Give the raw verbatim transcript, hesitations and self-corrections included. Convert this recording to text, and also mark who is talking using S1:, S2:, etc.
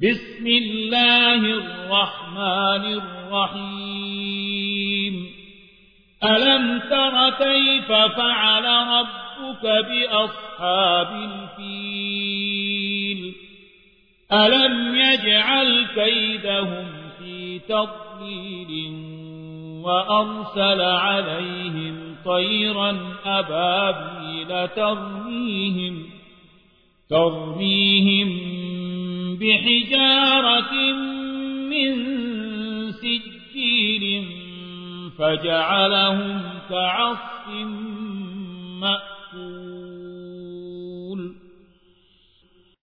S1: بسم الله الرحمن الرحيم ألم تر كيف فعل ربك بأصحاب الفيل ألم يجعل كيدهم في تضليل وأرسل عليهم طيرا أبابيل ترميهم, ترميهم بحجارة من سجيل فجعلهم كعصف